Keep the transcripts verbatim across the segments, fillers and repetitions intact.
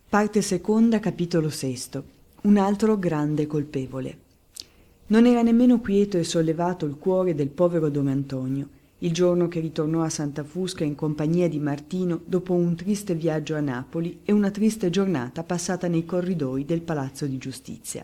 Parte seconda, capitolo sesto. Un altro grande colpevole. Non era nemmeno quieto e sollevato il cuore del povero don Antonio, il giorno che ritornò a Santa Fusca in compagnia di Martino dopo un triste viaggio a Napoli e una triste giornata passata nei corridoi del Palazzo di Giustizia.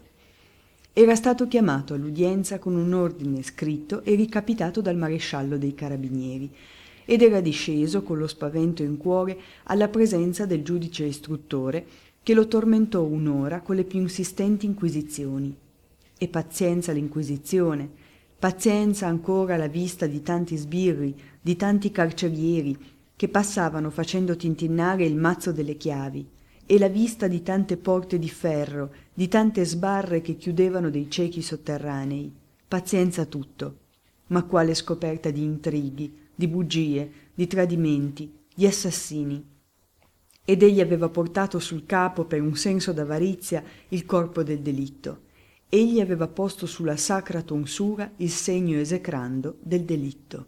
Era stato chiamato all'udienza con un ordine scritto e ricapitato dal maresciallo dei carabinieri, ed era disceso con lo spavento in cuore alla presenza del giudice istruttore che lo tormentò un'ora con le più insistenti inquisizioni. E pazienza l'inquisizione, pazienza ancora la vista di tanti sbirri, di tanti carcerieri che passavano facendo tintinnare il mazzo delle chiavi, e la vista di tante porte di ferro, di tante sbarre che chiudevano dei ciechi sotterranei. Pazienza tutto, ma quale scoperta di intrighi, di bugie, di tradimenti, di assassini. Ed egli aveva portato sul capo per un senso d'avarizia il corpo del delitto. Egli aveva posto sulla sacra tonsura il segno esecrando del delitto.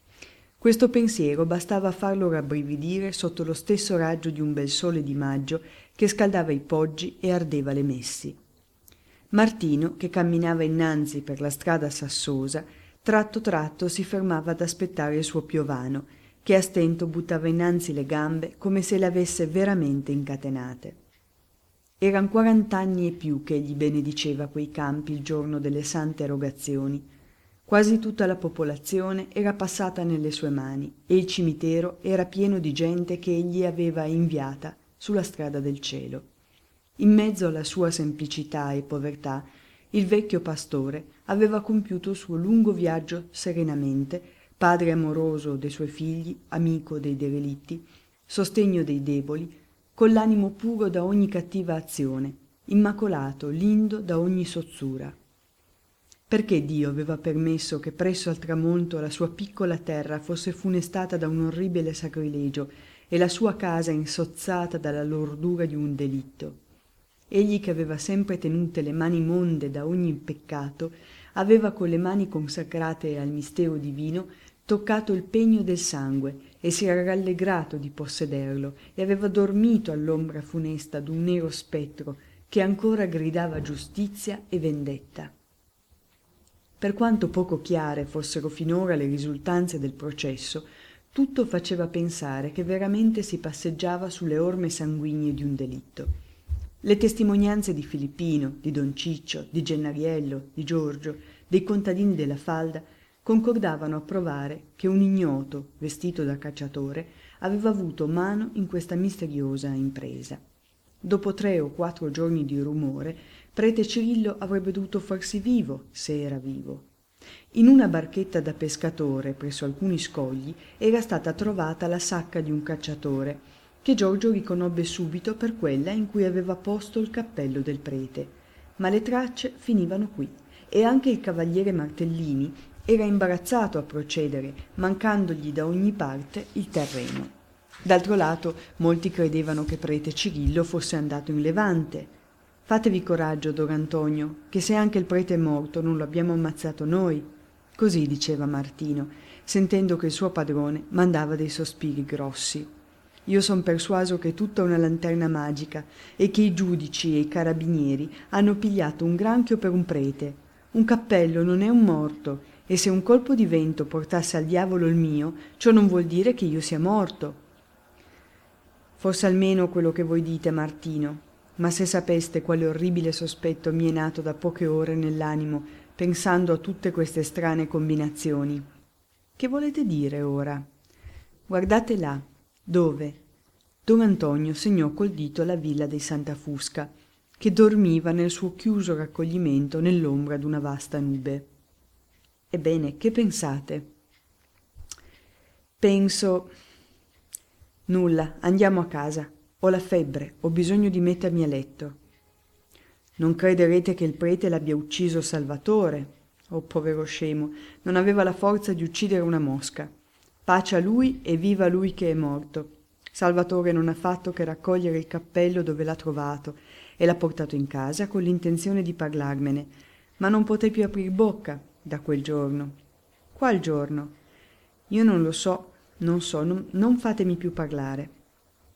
Questo pensiero bastava a farlo rabbrividire sotto lo stesso raggio di un bel sole di maggio che scaldava i poggi e ardeva le messi. Martino, che camminava innanzi per la strada sassosa, tratto tratto si fermava ad aspettare il suo piovano, che a stento buttava innanzi le gambe come se le avesse veramente incatenate. Eran quarant'anni e più che egli benediceva quei campi il giorno delle sante erogazioni. Quasi tutta la popolazione era passata nelle sue mani e il cimitero era pieno di gente che egli aveva inviata sulla strada del cielo. In mezzo alla sua semplicità e povertà, il vecchio pastore aveva compiuto il suo lungo viaggio serenamente, padre amoroso dei suoi figli, amico dei derelitti, sostegno dei deboli, con l'animo puro da ogni cattiva azione, immacolato, lindo da ogni sozzura. Perché Dio aveva permesso che presso al tramonto la sua piccola terra fosse funestata da un orribile sacrilegio e la sua casa insozzata dalla lordura di un delitto? Egli, che aveva sempre tenute le mani monde da ogni peccato, aveva con le mani consacrate al mistero divino toccato il pegno del sangue e si era rallegrato di possederlo e aveva dormito all'ombra funesta d'un nero spettro che ancora gridava giustizia e vendetta. Per quanto poco chiare fossero finora le risultanze del processo, tutto faceva pensare che veramente si passeggiava sulle orme sanguigne di un delitto. Le testimonianze di Filippino, di Don Ciccio, di Gennariello, di Giorgio, dei contadini della falda concordavano a provare che un ignoto, vestito da cacciatore, aveva avuto mano in questa misteriosa impresa. Dopo tre o quattro giorni di rumore, prete Cirillo avrebbe dovuto farsi vivo, se era vivo. In una barchetta da pescatore presso alcuni scogli era stata trovata la sacca di un cacciatore, che Giorgio riconobbe subito per quella in cui aveva posto il cappello del prete. Ma le tracce finivano qui, e anche il cavaliere Martellini era imbarazzato a procedere, mancandogli da ogni parte il terreno. D'altro lato, molti credevano che prete Cirillo fosse andato in Levante. «Fatevi coraggio, don Antonio, che se anche il prete è morto non lo abbiamo ammazzato noi», così diceva Martino, sentendo che il suo padrone mandava dei sospiri grossi. «Io son persuaso che è tutta una lanterna magica e che i giudici e i carabinieri hanno pigliato un granchio per un prete. Un cappello non è un morto, e se un colpo di vento portasse al diavolo il mio, ciò non vuol dire che io sia morto». «Forse almeno quello che voi dite, Martino, ma se sapeste quale orribile sospetto mi è nato da poche ore nell'animo pensando a tutte queste strane combinazioni». «Che volete dire ora?» «Guardate là, dove?» Don Antonio segnò col dito la villa dei Santa Fusca, che dormiva nel suo chiuso raccoglimento nell'ombra d'una vasta nube. «Ebbene, che pensate?» «Penso... nulla, andiamo a casa. Ho la febbre, ho bisogno di mettermi a letto». «Non crederete che il prete l'abbia ucciso Salvatore? Oh, povero scemo, non aveva la forza di uccidere una mosca. Pace a lui e viva lui che è morto. Salvatore non ha fatto che raccogliere il cappello dove l'ha trovato e l'ha portato in casa con l'intenzione di parlarmene, ma non poté più aprir bocca da quel giorno». «Qual giorno?» «Io non lo so, non so, non, non fatemi più parlare».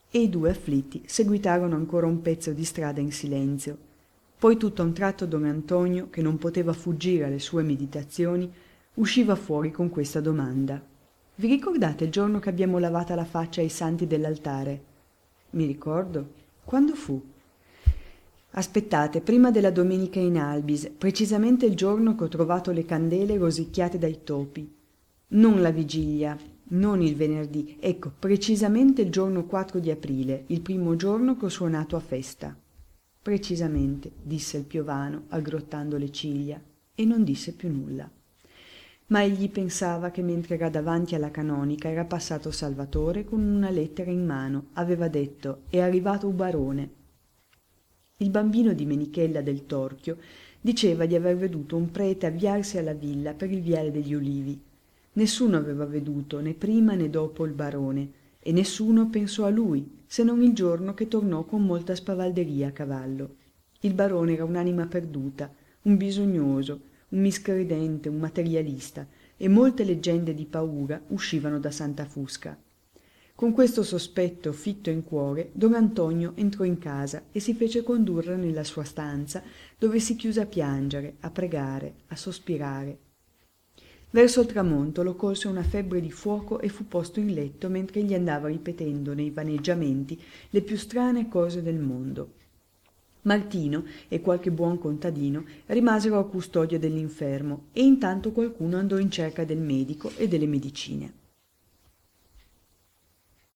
e i due afflitti seguitarono ancora un pezzo di strada in silenzio. Poi tutto a un tratto don Antonio, che non poteva fuggire alle sue meditazioni, usciva fuori con questa domanda: «Vi ricordate il giorno che abbiamo lavata la faccia ai santi dell'altare?» «Mi ricordo. Quando fu?» «Aspettate, prima della domenica in Albis, precisamente il giorno che ho trovato le candele rosicchiate dai topi. Non la vigilia, non il venerdì, ecco, precisamente il giorno quattro di aprile, il primo giorno che ho suonato a festa». «Precisamente», disse il piovano, aggrottando le ciglia, e non disse più nulla. Ma egli pensava che mentre era davanti alla canonica era passato Salvatore con una lettera in mano. Aveva detto: «È arrivato un barone». Il bambino di Menichella del Torchio diceva di aver veduto un prete avviarsi alla villa per il viale degli Ulivi. Nessuno aveva veduto né prima né dopo il barone, e nessuno pensò a lui, se non il giorno che tornò con molta spavalderia a cavallo. Il barone era un'anima perduta, un bisognoso, un miscredente, un materialista, e molte leggende di paura uscivano da Santa Fusca. Con questo sospetto fitto in cuore, don Antonio entrò in casa e si fece condurre nella sua stanza, dove si chiuse a piangere, a pregare, a sospirare. Verso il tramonto lo colse una febbre di fuoco e fu posto in letto mentre egli andava ripetendo nei vaneggiamenti le più strane cose del mondo. Martino e qualche buon contadino rimasero a custodia dell'infermo e intanto qualcuno andò in cerca del medico e delle medicine.